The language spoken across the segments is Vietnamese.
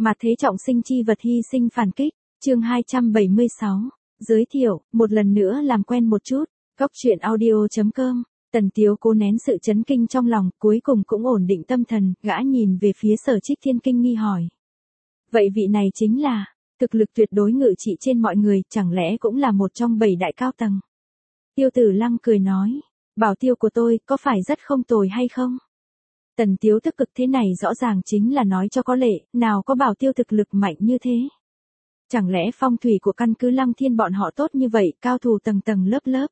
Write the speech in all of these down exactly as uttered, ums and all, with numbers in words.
Mà thế trọng sinh chi vật hy sinh phản kích, chương hai trăm bảy mươi sáu, giới thiệu, một lần nữa làm quen một chút, góc truyện audio chấm com. Tần Tiếu cố nén sự chấn kinh trong lòng, cuối cùng cũng ổn định tâm thần, gã nhìn về phía Sở Trích Thiên kinh nghi hỏi. Vậy vị này chính là, thực lực tuyệt đối ngự trị trên mọi người, chẳng lẽ cũng là một trong bảy đại cao tầng? Tiêu Tử Lăng cười nói, bảo tiêu của tôi có phải rất không tồi hay không? Tần Tiếu tức cực thế này rõ ràng chính là nói cho có lệ, nào có bảo tiêu thực lực mạnh như thế. Chẳng lẽ phong thủy của căn cứ Lăng Thiên bọn họ tốt như vậy, cao thủ tầng tầng lớp lớp.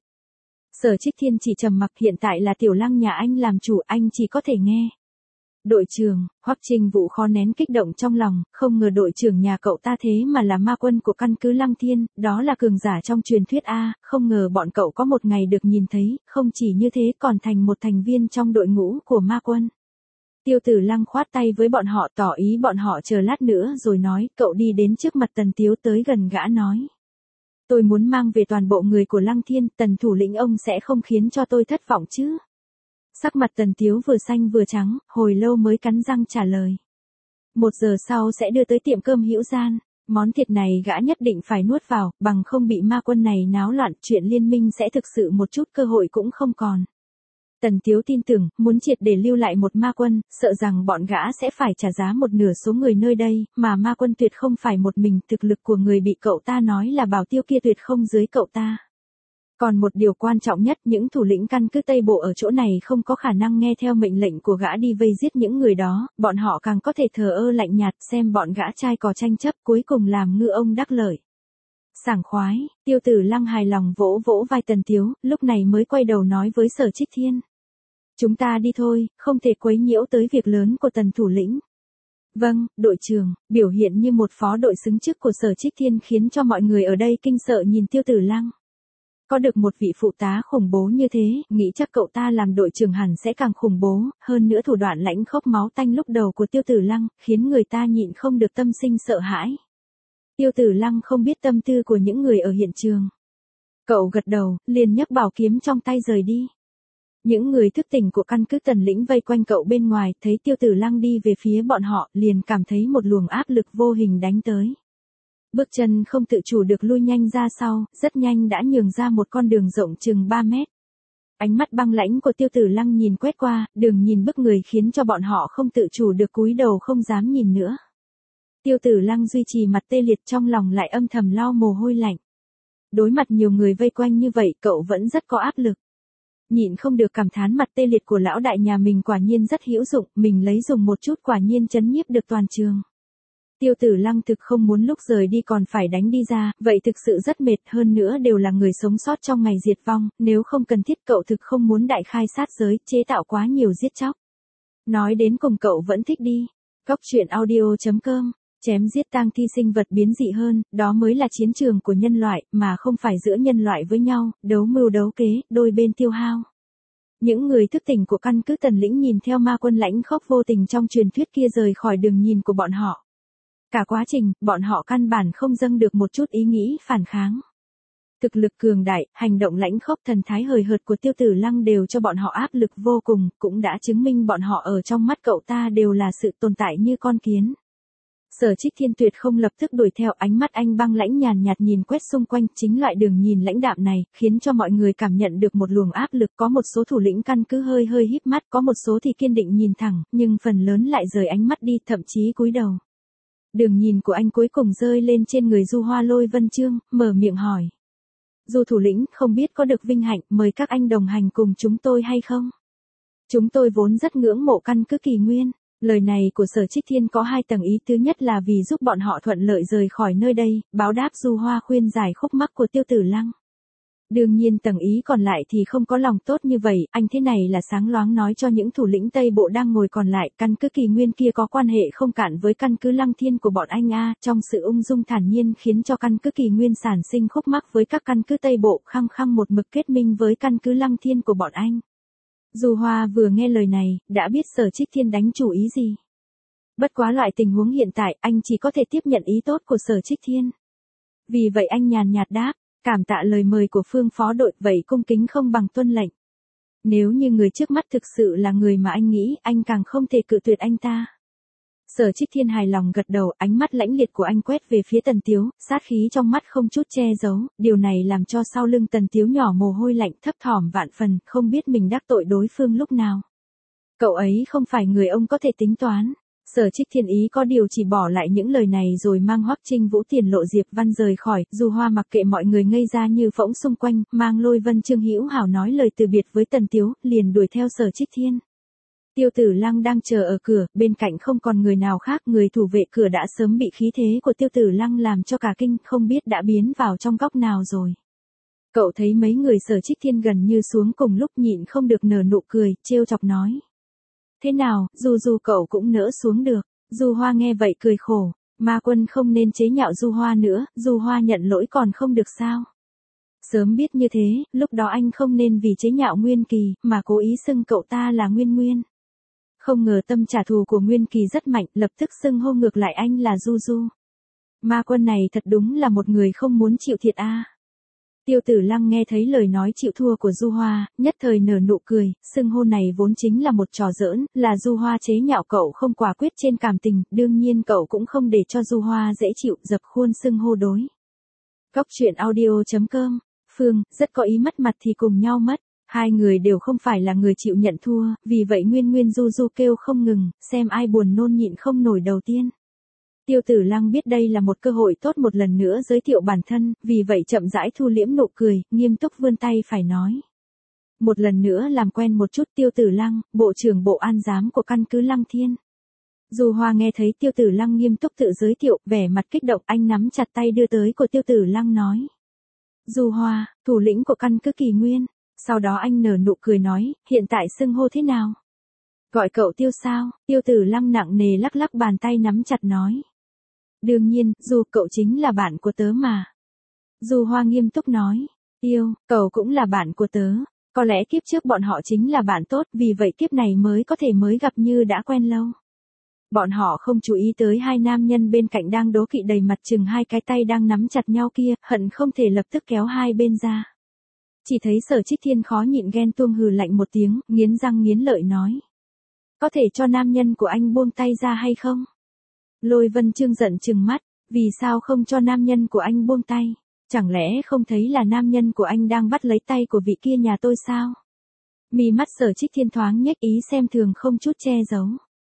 Sở Trích Thiên chỉ trầm mặc, hiện tại là Tiểu Lăng nhà anh làm chủ, anh chỉ có thể nghe. Đội trưởng, Hoắc Trình Vũ khó nén kích động trong lòng, không ngờ đội trưởng nhà cậu ta thế mà là ma quân của căn cứ Lăng Thiên, đó là cường giả trong truyền thuyết a, không ngờ bọn cậu có một ngày được nhìn thấy, không chỉ như thế còn thành một thành viên trong đội ngũ của ma quân. Tiêu Tử Lăng khoát tay với bọn họ tỏ ý bọn họ chờ lát nữa rồi nói, cậu đi đến trước mặt Tần Tiếu tới gần gã nói. Tôi muốn mang về toàn bộ người của Lăng Thiên, Tần thủ lĩnh ông sẽ không khiến cho tôi thất vọng chứ. Sắc mặt Tần Tiếu vừa xanh vừa trắng, hồi lâu mới cắn răng trả lời. Một giờ sau sẽ đưa tới tiệm cơm Hữu Gian, món thịt này gã nhất định phải nuốt vào, bằng không bị ma quân này náo loạn, chuyện liên minh sẽ thực sự một chút cơ hội cũng không còn. Tần Tiếu tin tưởng, muốn triệt để lưu lại một ma quân, sợ rằng bọn gã sẽ phải trả giá một nửa số người nơi đây, mà ma quân tuyệt không phải một mình, thực lực của người bị cậu ta nói là bảo tiêu kia tuyệt không dưới cậu ta. Còn một điều quan trọng nhất, những thủ lĩnh căn cứ Tây Bộ ở chỗ này không có khả năng nghe theo mệnh lệnh của gã đi vây giết những người đó, bọn họ càng có thể thờ ơ lạnh nhạt xem bọn gã trai cò tranh chấp cuối cùng làm ngư ông đắc lợi. Sảng khoái, Tiêu Tử Lăng hài lòng vỗ vỗ vai Tần Tiếu, lúc này mới quay đầu nói với Sở Trích Thiên. Chúng ta đi thôi, không thể quấy nhiễu tới việc lớn của Tần thủ lĩnh. Vâng, đội trưởng, biểu hiện như một phó đội xứng chức của Sở Trích Thiên khiến cho mọi người ở đây kinh sợ nhìn Tiêu Tử Lăng. Có được một vị phụ tá khủng bố như thế, nghĩ chắc cậu ta làm đội trưởng hẳn sẽ càng khủng bố, hơn nữa thủ đoạn lãnh khốc máu tanh lúc đầu của Tiêu Tử Lăng, khiến người ta nhịn không được tâm sinh sợ hãi. Tiêu Tử Lăng không biết tâm tư của những người ở hiện trường. Cậu gật đầu, liền nhấc bảo kiếm trong tay rời đi. Những người thức tỉnh của căn cứ Tần lĩnh vây quanh cậu bên ngoài, thấy Tiêu Tử Lăng đi về phía bọn họ, liền cảm thấy một luồng áp lực vô hình đánh tới. Bước chân không tự chủ được lui nhanh ra sau, rất nhanh đã nhường ra một con đường rộng chừng ba mét. Ánh mắt băng lãnh của Tiêu Tử Lăng nhìn quét qua, đường nhìn bức người khiến cho bọn họ không tự chủ được cúi đầu không dám nhìn nữa. Tiêu Tử Lăng duy trì mặt tê liệt, trong lòng lại âm thầm lau mồ hôi lạnh. Đối mặt nhiều người vây quanh như vậy, cậu vẫn rất có áp lực. Nhịn không được cảm thán mặt tê liệt của lão đại nhà mình quả nhiên rất hữu dụng, mình lấy dùng một chút quả nhiên trấn nhiếp được toàn trường. Tiêu Tử Lăng thực không muốn lúc rời đi còn phải đánh đi ra, vậy thực sự rất mệt, hơn nữa đều là người sống sót trong ngày diệt vong, nếu không cần thiết cậu thực không muốn đại khai sát giới, chế tạo quá nhiều giết chóc. Nói đến cùng cậu vẫn thích đi. Góc truyện audio chấm com, chém giết tang thi sinh vật biến dị hơn, đó mới là chiến trường của nhân loại, mà không phải giữa nhân loại với nhau, đấu mưu đấu kế, đôi bên tiêu hao. Những người thức tỉnh của căn cứ Tần lĩnh nhìn theo ma quân lãnh khốc vô tình trong truyền thuyết kia rời khỏi đường nhìn của bọn họ. Cả quá trình, bọn họ căn bản không dâng được một chút ý nghĩ phản kháng. Thực lực cường đại, hành động lãnh khốc, thần thái hời hợt của Tiêu Tử Lăng đều cho bọn họ áp lực vô cùng, cũng đã chứng minh bọn họ ở trong mắt cậu ta đều là sự tồn tại như con kiến. Sở Trích Thiên tuyệt không lập tức đuổi theo, ánh mắt anh băng lãnh nhàn nhạt nhìn quét xung quanh, chính loại đường nhìn lãnh đạm này, khiến cho mọi người cảm nhận được một luồng áp lực, có một số thủ lĩnh căn cứ hơi hơi híp mắt, có một số thì kiên định nhìn thẳng, nhưng phần lớn lại rời ánh mắt đi, thậm chí cúi đầu. Đường nhìn của anh cuối cùng rơi lên trên người Du Hoa Lôi Vân Trương, mở miệng hỏi. Du thủ lĩnh, không biết có được vinh hạnh mời các anh đồng hành cùng chúng tôi hay không? Chúng tôi vốn rất ngưỡng mộ căn cứ Kỳ Nguyên. Lời này của Sở Trích Thiên có hai tầng ý, thứ nhất là vì giúp bọn họ thuận lợi rời khỏi nơi đây, báo đáp Du Hoa khuyên giải khúc mắc của Tiêu Tử Lăng. Đương nhiên tầng ý còn lại thì không có lòng tốt như vậy, anh thế này là sáng loáng nói cho những thủ lĩnh Tây Bộ đang ngồi còn lại, căn cứ Kỳ Nguyên kia có quan hệ không cạn với căn cứ Lăng Thiên của bọn anh a, trong sự ung dung thản nhiên khiến cho căn cứ Kỳ Nguyên sản sinh khúc mắc với các căn cứ Tây Bộ, khăng khăng một mực kết minh với căn cứ Lăng Thiên của bọn anh. Du Hoa vừa nghe lời này, đã biết Sở Trích Thiên đánh chủ ý gì. Bất quá loại tình huống hiện tại, anh chỉ có thể tiếp nhận ý tốt của Sở Trích Thiên. Vì vậy anh nhàn nhạt đáp, cảm tạ lời mời của Phương phó đội, vậy cung kính không bằng tuân lệnh. Nếu như người trước mắt thực sự là người mà anh nghĩ, anh càng không thể cự tuyệt anh ta. Sở Trích Thiên hài lòng gật đầu, ánh mắt lãnh liệt của anh quét về phía Tần Tiếu, sát khí trong mắt không chút che giấu, điều này làm cho sau lưng Tần Tiếu nhỏ mồ hôi lạnh thấp thỏm vạn phần, không biết mình đắc tội đối phương lúc nào. Cậu ấy không phải người ông có thể tính toán. Sở Trích Thiên ý có điều chỉ bỏ lại những lời này rồi mang Hoắc Trinh Vũ tiền lộ Diệp Văn rời khỏi, Du Hoa mặc kệ mọi người ngây ra như phỗng xung quanh, mang Lôi Vân Trương Hữu Hảo nói lời từ biệt với Tần Tiếu, liền đuổi theo Sở Trích Thiên. Tiêu Tử Lăng đang chờ ở cửa, bên cạnh không còn người nào khác, người thủ vệ cửa đã sớm bị khí thế của Tiêu Tử Lăng làm cho cả kinh, không biết đã biến vào trong góc nào rồi. Cậu thấy mấy người Sở Trích Thiên gần như xuống cùng lúc, nhịn không được nở nụ cười, trêu chọc nói. Thế nào, dù dù cậu cũng nỡ xuống được. Du Hoa nghe vậy cười khổ, Ma Quân không nên chế nhạo Du Hoa nữa, Du Hoa nhận lỗi còn không được sao. Sớm biết như thế, lúc đó anh không nên vì chế nhạo Nguyên Kỳ, mà cố ý xưng cậu ta là Nguyên Nguyên. Không ngờ tâm trả thù của Nguyên Kỳ rất mạnh, lập tức xưng hô ngược lại anh là Du Du. Ma Quân này thật đúng là một người không muốn chịu thiệt a. À. Tiêu Tử Lăng nghe thấy lời nói chịu thua của Du Hoa, nhất thời nở nụ cười, xưng hô này vốn chính là một trò giỡn, là Du Hoa chế nhạo cậu không quả quyết trên cảm tình, đương nhiên cậu cũng không để cho Du Hoa dễ chịu, dập khuôn xưng hô đối. Góc truyện audio chấm com, Phương, rất có ý mất mặt thì cùng nhau mất, hai người đều không phải là người chịu nhận thua, vì vậy Nguyên Nguyên Du Du kêu không ngừng, xem ai buồn nôn nhịn không nổi đầu tiên. Tiêu Tử Lăng biết đây là một cơ hội tốt một lần nữa giới thiệu bản thân, vì vậy chậm rãi thu liễm nụ cười, nghiêm túc vươn tay phải nói. Một lần nữa làm quen một chút, Tiêu Tử Lăng, Bộ trưởng Bộ An giám của căn cứ Lăng Thiên. Du Hoa nghe thấy Tiêu Tử Lăng nghiêm túc tự giới thiệu, vẻ mặt kích động, anh nắm chặt tay đưa tới của Tiêu Tử Lăng nói. Du Hoa, thủ lĩnh của căn cứ Kỳ Nguyên. Sau đó anh nở nụ cười nói, hiện tại xưng hô thế nào? Gọi cậu Tiêu sao? Tiêu Tử Lăng nặng nề lắc lắc bàn tay nắm chặt nói. Đương nhiên, dù cậu chính là bạn của tớ mà. Du Hoa nghiêm túc nói, Tiêu, cậu cũng là bạn của tớ, có lẽ kiếp trước bọn họ chính là bạn tốt, vì vậy kiếp này mới có thể mới gặp như đã quen lâu. Bọn họ không chú ý tới hai nam nhân bên cạnh đang đố kỵ đầy mặt chừng hai cái tay đang nắm chặt nhau kia, hận không thể lập tức kéo hai bên ra. Chỉ thấy Sở Trích Thiên khó nhịn ghen tuông hừ lạnh một tiếng, nghiến răng nghiến lợi nói. Có thể cho nam nhân của anh buông tay ra hay không? Lôi Vân Trương giận trừng mắt, vì sao không cho nam nhân của anh buông tay? Chẳng lẽ không thấy là nam nhân của anh đang bắt lấy tay của vị kia nhà tôi sao? Mí mắt Sở Trích Thiên thoáng nhếch ý xem thường không chút che giấu.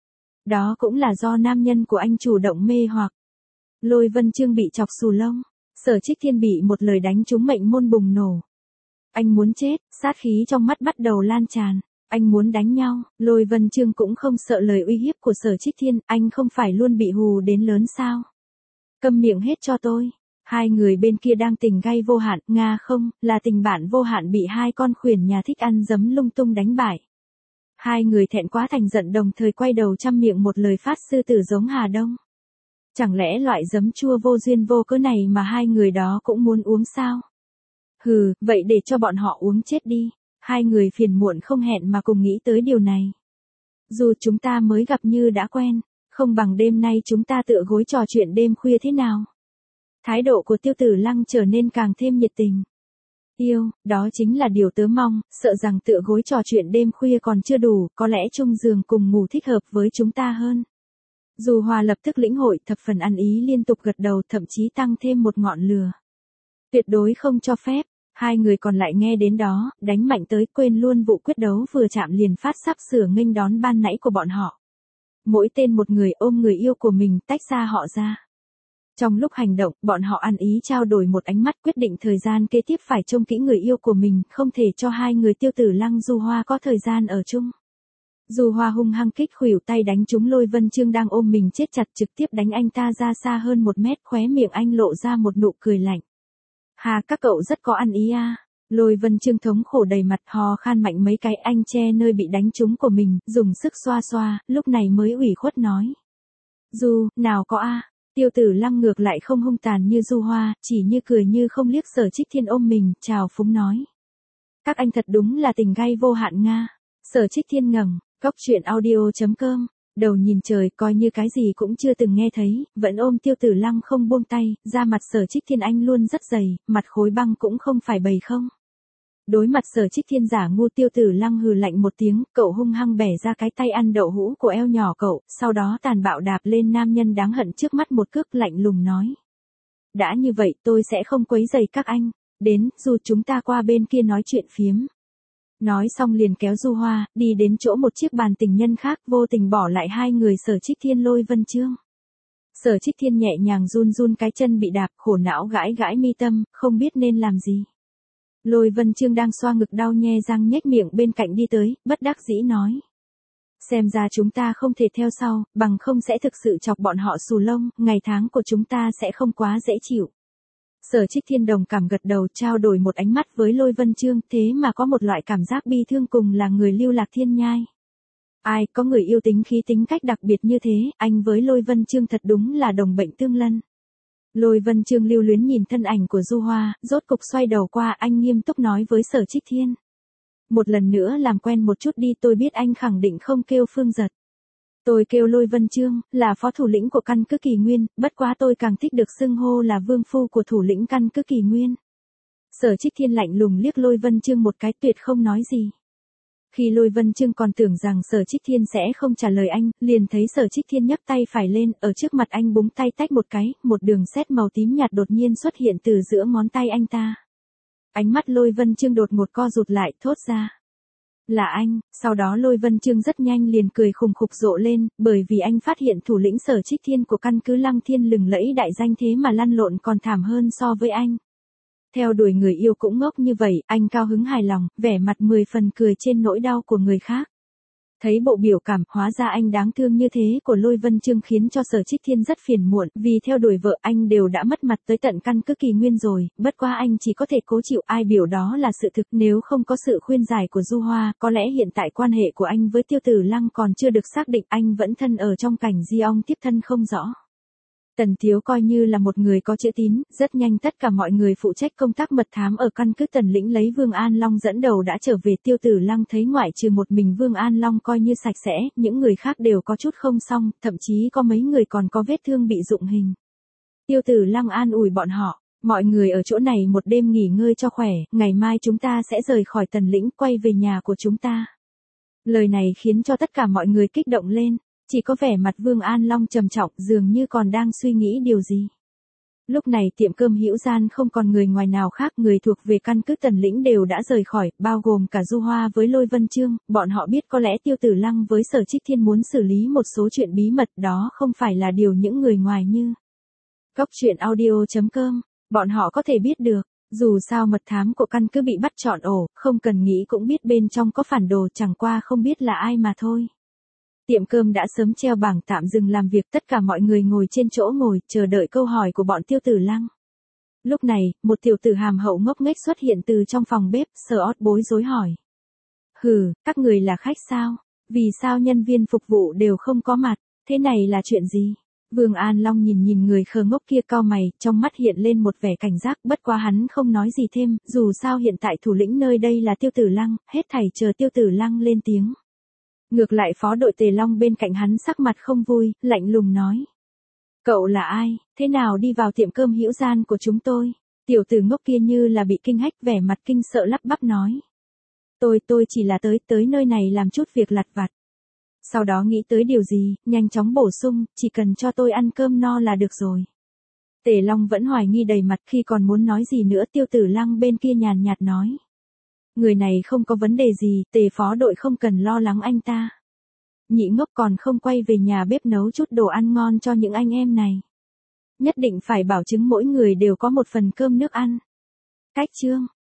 Đó cũng là do nam nhân của anh chủ động mê hoặc. Lôi Vân Trương bị chọc xù lông, Sở Trích Thiên bị một lời đánh trúng mệnh môn bùng nổ. Anh muốn chết, sát khí trong mắt bắt đầu lan tràn. Anh muốn đánh nhau, Lôi Vân Trương cũng không sợ lời uy hiếp của Sở Trích Thiên, anh không phải luôn bị hù đến lớn sao? Câm miệng hết cho tôi. Hai người bên kia đang tình gay vô hạn, Nga không, là tình bạn vô hạn bị hai con khuyển nhà thích ăn dấm lung tung đánh bại. Hai người thẹn quá thành giận đồng thời quay đầu chăm miệng một lời phát sư tử giống Hà Đông. Chẳng lẽ loại giấm chua vô duyên vô cớ này mà hai người đó cũng muốn uống sao? Hừ, vậy để cho bọn họ uống chết đi. Hai người phiền muộn không hẹn mà cùng nghĩ tới điều này. Dù chúng ta mới gặp như đã quen, không bằng đêm nay chúng ta tựa gối trò chuyện đêm khuya thế nào? Thái độ của Tiêu Tử Lăng trở nên càng thêm nhiệt tình. Yêu, đó chính là điều tớ mong, sợ rằng tựa gối trò chuyện đêm khuya còn chưa đủ, có lẽ chung giường cùng ngủ thích hợp với chúng ta hơn. Dù Hòa lập tức lĩnh hội, thập phần ăn ý liên tục gật đầu, thậm chí tăng thêm một ngọn lửa. Tuyệt đối không cho phép. Hai người còn lại nghe đến đó, đánh mạnh tới, quên luôn vụ quyết đấu vừa chạm liền phát sắp sửa nghênh đón ban nãy của bọn họ. Mỗi tên một người ôm người yêu của mình, tách ra họ ra. Trong lúc hành động, bọn họ ăn ý trao đổi một ánh mắt, quyết định thời gian kế tiếp phải trông kỹ người yêu của mình, không thể cho hai người Tiêu Tử Lăng Du Hoa có thời gian ở chung. Du Hoa hung hăng kích khuỷu tay đánh trúng Lôi Vân Trương đang ôm mình chết chặt, trực tiếp đánh anh ta ra xa hơn một mét, khóe miệng anh lộ ra một nụ cười lạnh. Hà, các cậu rất có ăn ý à. Lôi Vân Trương thống khổ đầy mặt, hò khan mạnh mấy cái, anh che nơi bị đánh trúng của mình, dùng sức xoa xoa, lúc này mới ủy khuất nói. Du, nào có a. À. Tiêu Tử Lăng ngược lại không hung tàn như Du Hoa, chỉ như cười như không liếc Sở Trích Thiên ôm mình, chào phúng nói. Các anh thật đúng là tình gay vô hạn Nga. Sở Trích Thiên ngẩng, góc truyện audio chấm com, đầu nhìn trời, coi như cái gì cũng chưa từng nghe thấy, vẫn ôm Tiêu Tử Lăng không buông tay, da mặt Sở Trích Thiên anh luôn rất dày, mặt khối băng cũng không phải bầy không. Đối mặt Sở Trích Thiên giả ngu, Tiêu Tử Lăng hừ lạnh một tiếng, cậu hung hăng bẻ ra cái tay ăn đậu hũ của eo nhỏ cậu, sau đó tàn bạo đạp lên nam nhân đáng hận trước mắt một cước, lạnh lùng nói. Đã như vậy tôi sẽ không quấy rầy các anh, đến, dù chúng ta qua bên kia nói chuyện phiếm. Nói xong liền kéo Du Hoa, đi đến chỗ một chiếc bàn tình nhân khác, vô tình bỏ lại hai người Sở Trích Thiên Lôi Vân Chương. Sở Trích Thiên nhẹ nhàng run run cái chân bị đạp, khổ não gãi gãi mi tâm, không biết nên làm gì. Lôi Vân Chương đang xoa ngực đau nhe răng nhếch miệng bên cạnh đi tới, bất đắc dĩ nói. Xem ra chúng ta không thể theo sau, bằng không sẽ thực sự chọc bọn họ xù lông, ngày tháng của chúng ta sẽ không quá dễ chịu. Sở Trích Thiên đồng cảm gật đầu, trao đổi một ánh mắt với Lôi Vân Chương, thế mà có một loại cảm giác bi thương cùng là người lưu lạc thiên nhai. Ai, có người yêu tính khí tính cách đặc biệt như thế, anh với Lôi Vân Chương thật đúng là đồng bệnh tương lân. Lôi Vân Chương lưu luyến nhìn thân ảnh của Du Hoa, rốt cục xoay đầu qua, anh nghiêm túc nói với Sở Trích Thiên. Một lần nữa làm quen một chút đi, tôi biết anh khẳng định không kêu Phương Giật. Tôi kêu Lôi Vân Chương, là phó thủ lĩnh của căn cứ Kỳ Nguyên, bất quá tôi càng thích được xưng hô là vương phu của thủ lĩnh căn cứ Kỳ Nguyên. Sở Trích Thiên lạnh lùng liếc Lôi Vân Chương một cái, tuyệt không nói gì. Khi Lôi Vân Chương còn tưởng rằng Sở Trích Thiên sẽ không trả lời anh, liền thấy Sở Trích Thiên nhấc tay phải lên, ở trước mặt anh búng tay tách một cái, một đường sét màu tím nhạt đột nhiên xuất hiện từ giữa ngón tay anh ta. Ánh mắt Lôi Vân Chương đột một co rụt lại, thốt ra. Là anh, sau đó Lôi Vân Chương rất nhanh liền cười khùng khục rộ lên, bởi vì anh phát hiện thủ lĩnh Sở Trích Thiên của căn cứ Lăng Thiên lừng lẫy đại danh thế mà lăn lộn còn thảm hơn so với anh. Theo đuổi người yêu cũng ngốc như vậy, anh cao hứng hài lòng, vẻ mặt mười phần cười trên nỗi đau của người khác. Thấy bộ biểu cảm, hóa ra anh đáng thương như thế của Lôi Vân Chương khiến cho Sở Trích Thiên rất phiền muộn, vì theo đuổi vợ anh đều đã mất mặt tới tận căn cứ Kỳ Nguyên rồi, bất quá anh chỉ có thể cố chịu, ai biểu đó là sự thực, nếu không có sự khuyên giải của Du Hoa, có lẽ hiện tại quan hệ của anh với Tiêu Tử Lăng còn chưa được xác định, anh vẫn thân ở trong cảnh di ong tiếp thân không rõ. Tần Thiếu coi như là một người có chữ tín, rất nhanh tất cả mọi người phụ trách công tác mật thám ở căn cứ Tần Lĩnh lấy Vương An Long dẫn đầu đã trở về. Tiêu Tử Lăng thấy ngoại trừ một mình Vương An Long coi như sạch sẽ, những người khác đều có chút không xong, thậm chí có mấy người còn có vết thương bị rụng hình. Tiêu Tử Lăng an ủi bọn họ, mọi người ở chỗ này một đêm nghỉ ngơi cho khỏe, ngày mai chúng ta sẽ rời khỏi Tần Lĩnh quay về nhà của chúng ta. Lời này khiến cho tất cả mọi người kích động lên. Chỉ có vẻ mặt Vương An Long trầm trọng, dường như còn đang suy nghĩ điều gì. Lúc này tiệm cơm Hữu Gian không còn người ngoài nào khác, người thuộc về căn cứ Tần Lĩnh đều đã rời khỏi, bao gồm cả Du Hoa với Lôi Vân Chương, bọn họ biết có lẽ Tiêu Tử Lăng với Sở Trích Thiên muốn xử lý một số chuyện bí mật, đó không phải là điều những người ngoài như Cóc Truyện Audio chấm com, bọn họ có thể biết được. Dù sao mật thám của căn cứ bị bắt trọn ổ, không cần nghĩ cũng biết bên trong có phản đồ, chẳng qua không biết là ai mà thôi. Tiệm cơm đã sớm treo bảng tạm dừng làm việc, tất cả mọi người ngồi trên chỗ ngồi, chờ đợi câu hỏi của bọn Tiêu Tử Lăng. Lúc này, một tiểu tử hàm hậu ngốc nghếch xuất hiện từ trong phòng bếp, sờ ót bối rối hỏi. Hừ, các người là khách sao? Vì sao nhân viên phục vụ đều không có mặt? Thế này là chuyện gì? Vương An Long nhìn nhìn người khờ ngốc kia cau mày, trong mắt hiện lên một vẻ cảnh giác, bất quá hắn không nói gì thêm, dù sao hiện tại thủ lĩnh nơi đây là Tiêu Tử Lăng, hết thảy chờ Tiêu Tử Lăng lên tiếng. Ngược lại phó đội Tề Long bên cạnh hắn sắc mặt không vui, lạnh lùng nói. Cậu là ai, thế nào đi vào tiệm cơm Hữu Gian của chúng tôi? Tiểu tử ngốc kia như là bị kinh hách, vẻ mặt kinh sợ lắp bắp nói. Tôi, tôi chỉ là tới, tới nơi này làm chút việc lặt vặt. Sau đó nghĩ tới điều gì, nhanh chóng bổ sung, chỉ cần cho tôi ăn cơm no là được rồi. Tề Long vẫn hoài nghi đầy mặt, khi còn muốn nói gì nữa Tiêu Tử Lăng bên kia nhàn nhạt nói. Người này không có vấn đề gì, Tề phó đội không cần lo lắng anh ta. Nhị ngốc còn không quay về nhà bếp nấu chút đồ ăn ngon cho những anh em này. Nhất định phải bảo chứng mỗi người đều có một phần cơm nước ăn. Cách chương.